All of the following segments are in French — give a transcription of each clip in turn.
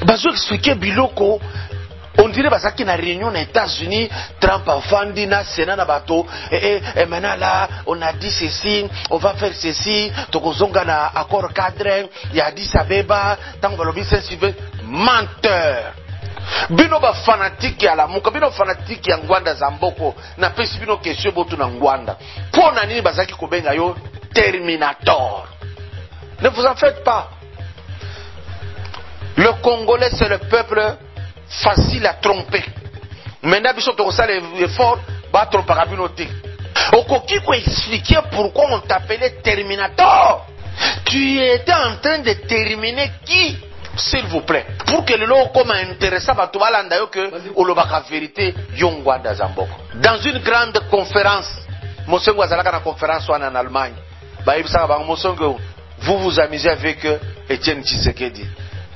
bazo expliquer biloko on dirait que na réunion aux États-Unis, Trump a fandi na Sénat na bateau, et maintenant là, on a dit ceci, on va faire ceci, tokozonga na accord cadre, il y a dit Abeba, tant que l'objet Saint-Sylvain, menteur. Bino ba fanatique ya la muka, bino fanatique ya Ngwanda Zamboko, na pesi bino question botu na Ngwanda. Pour nani bazaki kobenga yo Terminator. Ne vous en faites pas. Le Congolais c'est le peuple facile à tromper. Maintenant, biso to ça l'effort, ba tromper kabinoté. Okoki ko expliquer pourquoi on t'appelait Terminator. Tu étais en train de terminer qui, s'il vous plaît, pour que le lot comme intéressant ba to balanda yo que olobaka vérité Yongwanda Zamboko. Dans une grande conférence, Mosongo azalaka na conférence en Allemagne. Ba ibisa ba Mosongo, vous vous amusez avec Etienne Tshisekedi.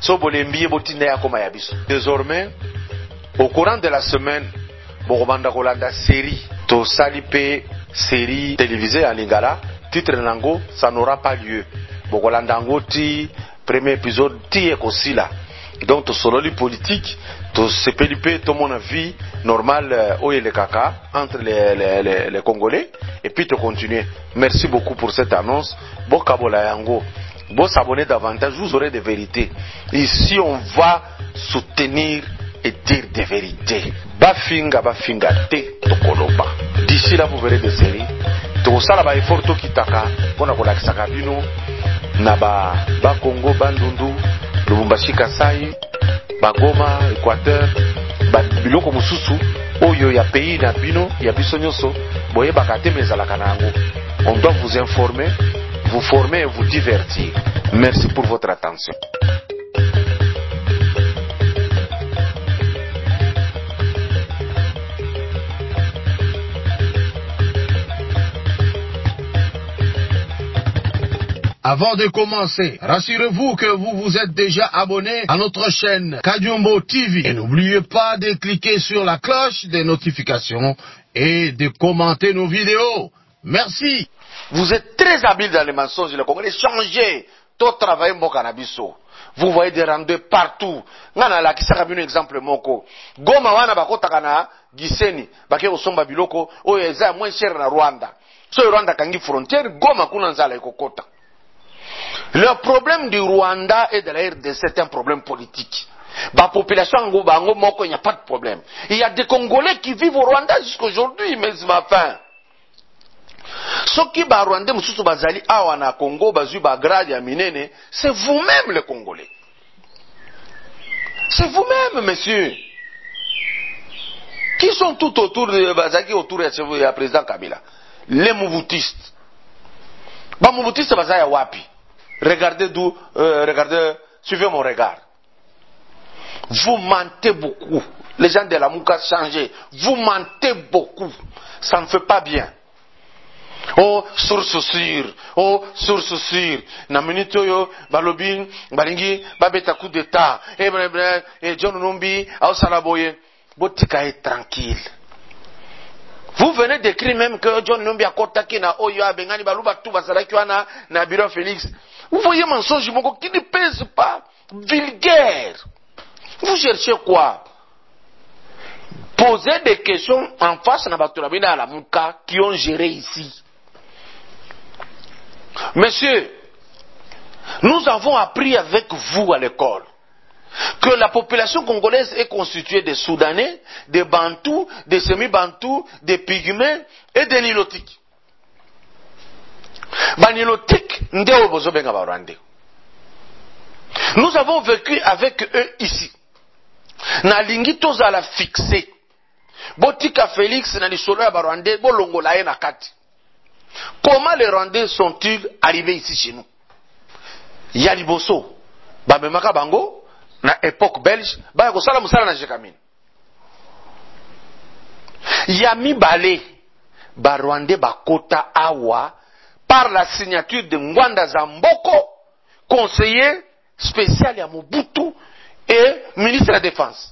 Désormais, au courant de la semaine, Borobanda Rolanda série, to salipe série télévisée en lingala, titre nango, ça n'aura pas lieu. Borolanda ngoti, premier épisode, ti ekosila. Donc, to sololi politique, to sepelipe, to mon avis normal, oye le kaka, entre les Congolais, et puis to continuer. Merci beaucoup pour cette annonce. Bokabola yango. Bon, s'abonner davantage, vous aurez des vérités. Ici, on va soutenir et dire des vérités. Bafinga te tokoloba. D'ici là, vous verrez des séries. Tokosala ba effort to kitaka, pona kolakisa kabino na ba Congo, Bandundu, Lubumbashi, Kasai, ba Goma, Équateur, ba biloko mususu oyo ya pays na bino, ya biso nyonso, boye bakate mezalaka nango. On doit vous informer, vous former et vous divertir. Merci pour votre attention. Avant de commencer, rassurez-vous que vous vous êtes déjà abonné à notre chaîne Kadiombo TV. Et n'oubliez pas de cliquer sur la cloche des notifications et de commenter nos vidéos. Merci. Vous êtes très habile dans les mensonges, le Congolais. Changez. Tout travail mon cannabiso. Vous voyez des rendez partout. Ngana la kisaka bino exemple moko. Goma wana bakota kana giseni. Bake osomba biloko. O eza moins cher na Rwanda. So Rwanda kangi frontière. Goma kuna nzala ekokota. Le problème du Rwanda et de la RDC c'est un problème politique. La population en Bango moko, il n'y a pas de problème. Il y a des Congolais qui vivent au Rwanda jusqu'aujourd'hui, mais ma fin. Ce qui ba Rwanda mususu bazali awa na Congo bazu ba grade ya minene, c'est vous-même les Congolais. C'est vous-même, monsieur. Qui sont tout autour de Bazaki, autour de président Kabila? Les Mouboutistes. Ba Mouboutistes bazaya wapi? Regardez d'où, regardez, suivez mon regard. Vous mentez beaucoup. Les gens de la Mouka changé. Vous mentez beaucoup. Ça ne fait pas bien. Oh, source sûre. Oh, source sûre. Na minute yo, balobin, balingi, babeta coup d'état. Et John Numbi, au Salaboye. Botika est tranquille. Vous venez d'écrire même que John Numbi a contacté na Oyo Bengani Balouba tout Basalaki na Bureau Félix. Vous voyez mensonge qui ne pèse pas. Vulgaire. Vous cherchez quoi? Posez des questions en face na Baturabina à la Mouka qui ont géré ici. Monsieur, nous avons appris avec vous à l'école que la population congolaise est constituée de Soudanais, de Bantous, de semi-Bantous, de Pygmées et de Nilotiques. Banilotiques, nous avons vécu avec eux ici. Nalingi tozala fixé. Botika Félix na lisolo ya Barwandais bolongola ye na kati. Comment les Rwandais sont-ils arrivés ici chez nous? Yaliboso, Bamemaka Bango, na époque belge, Bayakosala Moussala na Jekamine. Yami Balé, Barwandais Bakota Awa, par la signature de Ngwanda Zamboko, conseiller spécial à Mobutu et ministre de la Défense.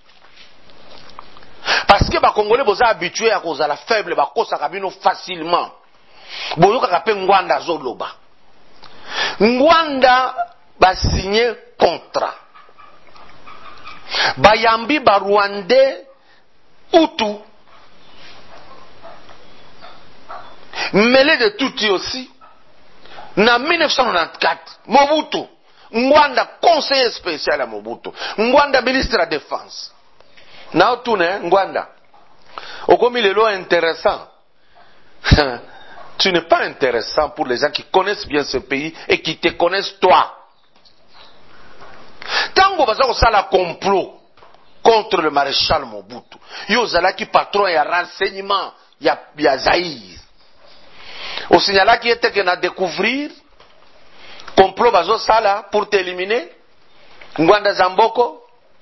Parce que les Congolais sont habitués à cause de la faible, bakosa kabino facilement. Boyoka kape Ngwanda Zoloba. Ngwanda va signer contrat. bayambi ba Rwandais Hutu, mêlé de Tutsi aussi. En 1994, Mobutu, Ngwanda conseiller spécial à Mobutu, Ngwanda ministre de la Défense. Na tourne Ngwanda. Okomi lelo intéressant. Tu n'es pas intéressant pour les gens qui connaissent bien ce pays et qui te connaissent toi. Tango baza ko sala complot contre le maréchal Mobutu. Yo zalaki patron ya renseignement ya Zaïre. Au signala qui était que na découvrir complot bazo sala pour t'éliminer. Ngwanda Zamboko.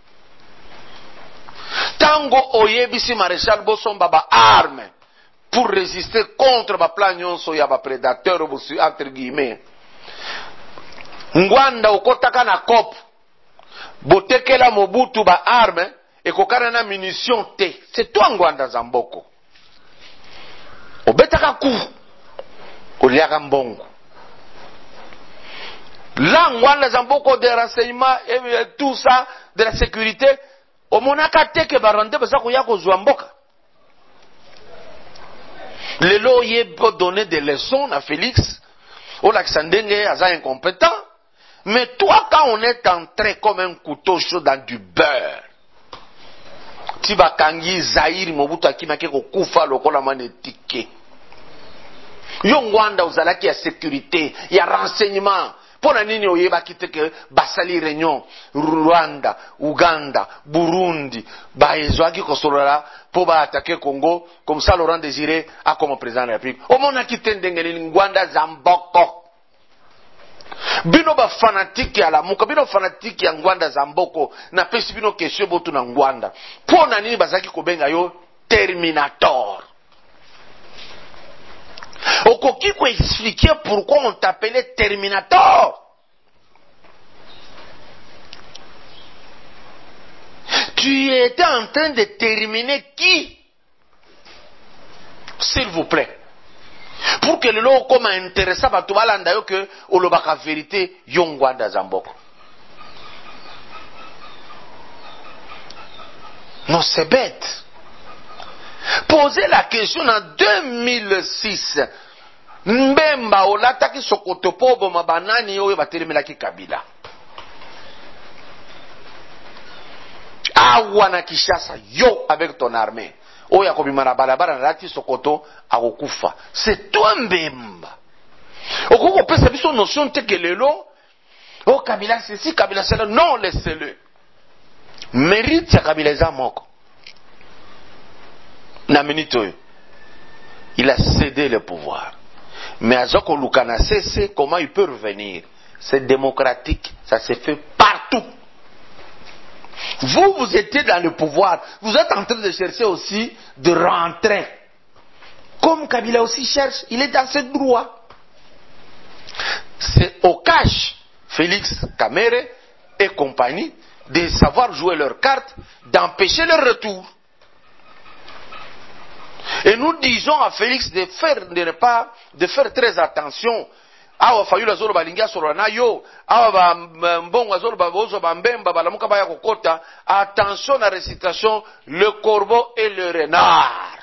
Tango oyebisi maréchal Bosomba ba arme pour résister contre ba plan nyonso ya ba prédateur entre guillemets. Ngwanda okotaka na COP. Botekela Mobutu ba arme et kokana na munition te. C'est toi Ngwanda Zamboko. Obetaka ku. Oliaka mbongo. Là Ngwanda Zamboko de renseignement et tout ça de la sécurité. Omonaka teke barande basa koya kozwa mboka. Lelo yebo donner des leçons à Félix. Olaxandenge aza incompétent. Mais toi, quand on est entré comme un couteau chaud dans du beurre, Tiba Kangi, Zaïre, Mobutu Akimake, Kokufa, Lokola Manetike. Yongwanda, Ozalaki, il y a sécurité, il y a renseignement. Pour la nini oyeba kite que Basali Réunion, Rwanda, Ouganda, Burundi, Baezwaki Kosolola, pour attaquer Congo, comme ça Laurent Désiré a comme président de la République. Au monde qui t'endengeni Ngwanda Zamboko. Bino ba fanatique ya la muka, bino fanatique ya Ngwanda Zamboko, na pesi bino question botu na Ngwanda. Pour na nini bazaki kobenga yo Terminator. Okoki ko expliquer pourquoi on t'appelait Terminator. Tu étais en train de terminer qui? S'il vous plaît. Pour que le lot comme intéressant à tout le monde que olobaka vérité Yongwanda Zamboko. Non, c'est bête. Poser la question en 2006. Mbemba olataki sokoto pobo mabanani oyo batelemela ki Kabila. Awa na Kinshasa yo avec ton armée. Oya kobimana balabala lati sokoto akokufa. C'est toi Mbemba. Okoko pesa biso notion te que lelo. Oh Kabila ceci, Kabila cela. Non, laissez-le. Mérite ya Kabila za moko. Na minute oyo. Il a cédé le pouvoir. Mais Azoko Lukana cessé, comment il peut revenir? C'est démocratique. Ça se fait partout. Vous étiez dans le pouvoir. Vous êtes en train de chercher aussi de rentrer. Comme Kabila aussi cherche, il est dans ce droit. C'est au cash, Félix Kamere et compagnie, de savoir jouer leurs cartes, d'empêcher leur retour. Et nous disons à Félix de faire très attention. Awa fayula zolo balingia sorana yo, awa mbongo zolo babozo bambemba balamuka baya kokota. Attention à la récitation le corbeau et le renard.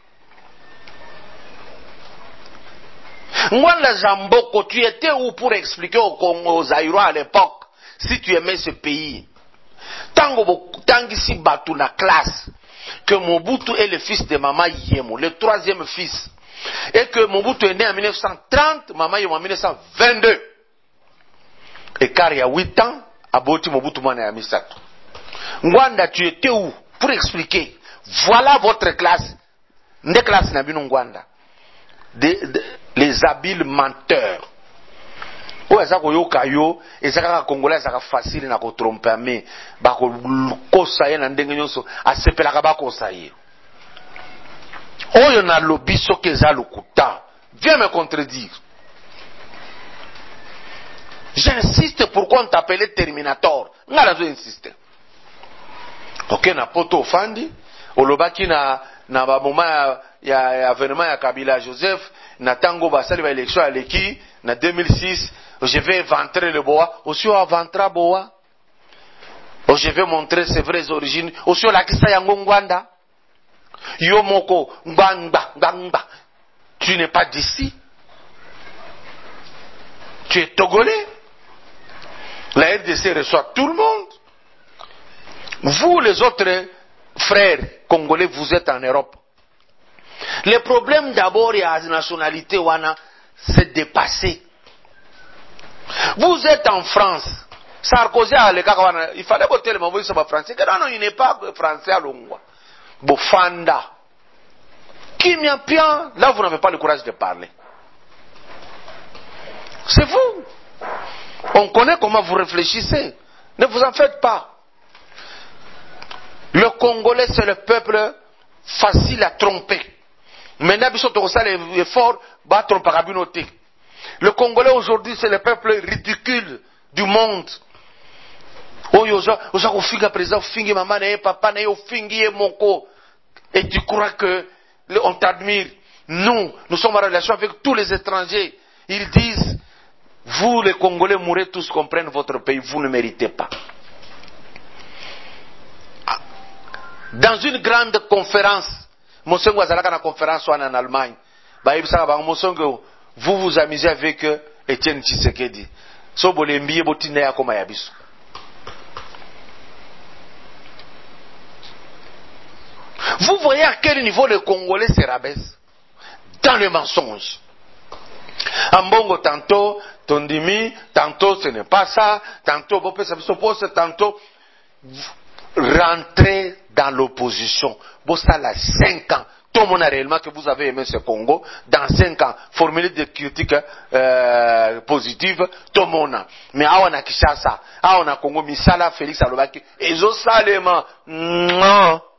Ngwanda Zamboko, tu étais où pour expliquer au Congo, aux Zaïrois à l'époque, si tu aimais ce pays? Tangisi Batu na classe, que Mobutu est le fils de Mama Yemo, le troisième fils. Et que Mobutu est né en 1930, Mama Yemo en 1922. Et car il y a 8 ans, Aboti Mobutu Mwana ya Misato. Ngwanda, tu étais où pour expliquer? Voilà votre classe. Nde classe na bino Ngwanda. Les habiles menteurs. Oyo ezako yoka yo, ezaka Congolais ezaka facile na ko tromper mais ba ko kosa ye na ndenge nyonso asepelaka ba kosa ye. Oyo na lobiso keza lokuta. Viens me contredire. J'insiste pourquoi on t'appelait Terminator. Ngala zo insister. OK na poto ofandi, olobaki na ba moment ya avènement ya Kabila Joseph na tango basali ba élection aleki na 2006 je vais ventrer le bois aussi au ventra bois Oh, je vais montrer ses vraies origines. Aussi, la kisa yango ngwanda. Yomoko, ngba. Tu n'es pas d'ici. Tu es togolais. La RDC reçoit tout le monde. Vous, les autres frères congolais, vous êtes en Europe. Le problème d'abord, il y a la nationalité, c'est dépassé. Vous êtes en France. Sarkozy a le cas, il fallait voter le mot français. Non, il n'est pas français à l'ongwa. Bofanda. Qui m'y bien, là vous n'avez pas le courage de parler. C'est vous. On connaît comment vous réfléchissez. Ne vous en faites pas. Le Congolais, c'est le peuple facile à tromper. Maintenant, l'effort, tromper. Le Congolais aujourd'hui, c'est le peuple ridicule du monde. Et tu crois que on t'admire. Nous sommes en relation avec tous les étrangers. Ils disent, vous les Congolais mourrez tous qu'on prenne votre pays, vous ne méritez pas. Dans une grande conférence, Monsongo Azalaka na conférence en Allemagne, vous vous amusez avec Etienne Tshisekedi. So bolembiye botine ya koma ya biso. Vous voyez à quel niveau les Congolais se rabaissent dans le mensonge. Ambongo tantôt, Tondimi, tantôt ce n'est pas ça, tantôt Bopé Sabisoposte, tantôt rentrez dans l'opposition. Bon, ça là 5 ans. Tout le monde a réellement que vous avez aimé ce Congo. Dans 5 ans, formuler des critiques positives, tout le monde a. Mais on a Kishasa, on a Congo, Misala, Félix Alobaki, et Salema, non.